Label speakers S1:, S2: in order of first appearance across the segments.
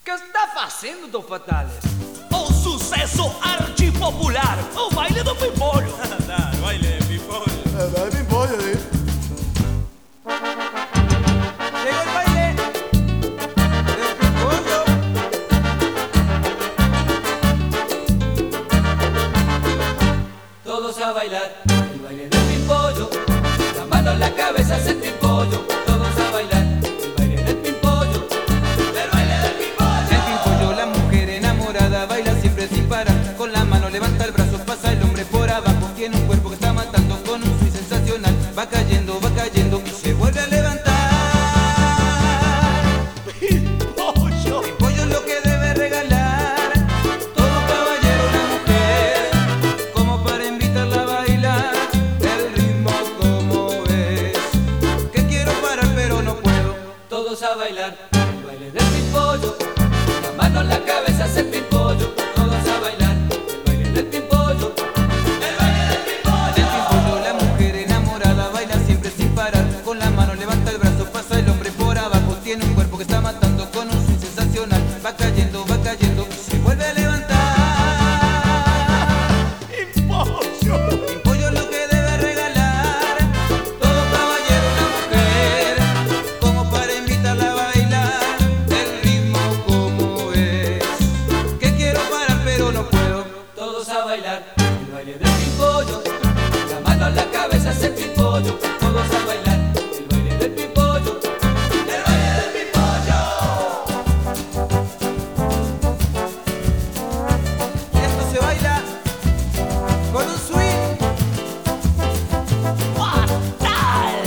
S1: Que está fazendo, Dom Fatales?
S2: O sucesso archipopular, o baile do pimpolho.
S3: Dá, baile de pimpolho.
S4: Dá pimpolho aí.
S1: Llegó el baile del pimpollo.
S5: Todos a bailar el baile del pimpollo, la mano en la cabeza hace el pimpollo. Todos a bailar el baile del pimpollo, el baile del pimpollo.
S6: El pimpollo, la mujer enamorada, baila siempre sin parar. Con la mano levanta el brazo, pasa el hombre por abajo. Tiene un cuerpo que está matando con un swing sensacional. Va cayendo y se vuelve a levantar.
S2: Pimpollo.
S6: Pimpollo es lo que debe regalar todo caballero una mujer, como para invitarla a bailar el ritmo como es. Que quiero parar pero no puedo.
S5: Todos a bailar el baile del pimpollo, la mano en la cabeza hace el pimpollo. Todos a bailar el baile del pimpollo, el baile del pimpollo.
S6: El pimpollo, la mujer enamorada, baila siempre sin parar. Con la mano levanta el brazo, pasa el hombre por abajo. Tiene un cuerpo que está matando con un swing sensacional. Va cayendo y se vuelve a levantar.
S2: Pimpollo.
S6: Pimpollo es lo que debe regalar todo caballero una mujer, como para invitarla a bailar el ritmo como es. Que quiero parar pero no puedo.
S5: Todos a bailar el baile del pimpollo, la mano en la cabeza hace el pimpollo. Todos a bailar el baile del pimpollo, el baile del pimpollo.
S6: Esto se baila con un swing.
S2: Fatal.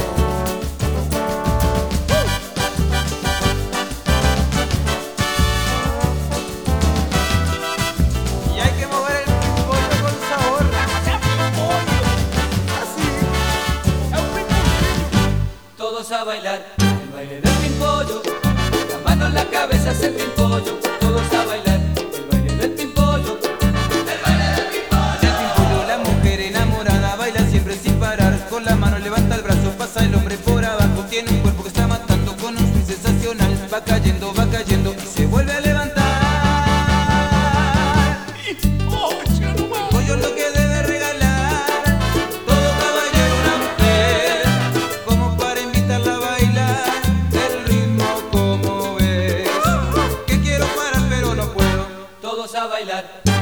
S6: Y hay que mover el pimpollo con sabor.
S2: Hace pimpollo.
S6: Así.
S2: É o pimpolho.
S5: Todos a bailar el baile del pimpollo, la mano en la cabeza hace el pimpollo. Todos a bailar el baile del pimpollo, el baile del pimpollo.
S6: El pimpollo, la mujer enamorada, baila siempre sin parar. Con la mano levanta el brazo, pasa el hombre por abajo. Tiene un cuerpo que está matando con un swing sensacional. Va cayendo y se vuelve a levantar.
S2: Pimpollo nomás.
S6: Pimpollo es lo que debe regalar todo caballero una mujer, como para invitarla a bailar el ritmo como es. Que quiero parar pero no puedo.
S5: Todos a bailar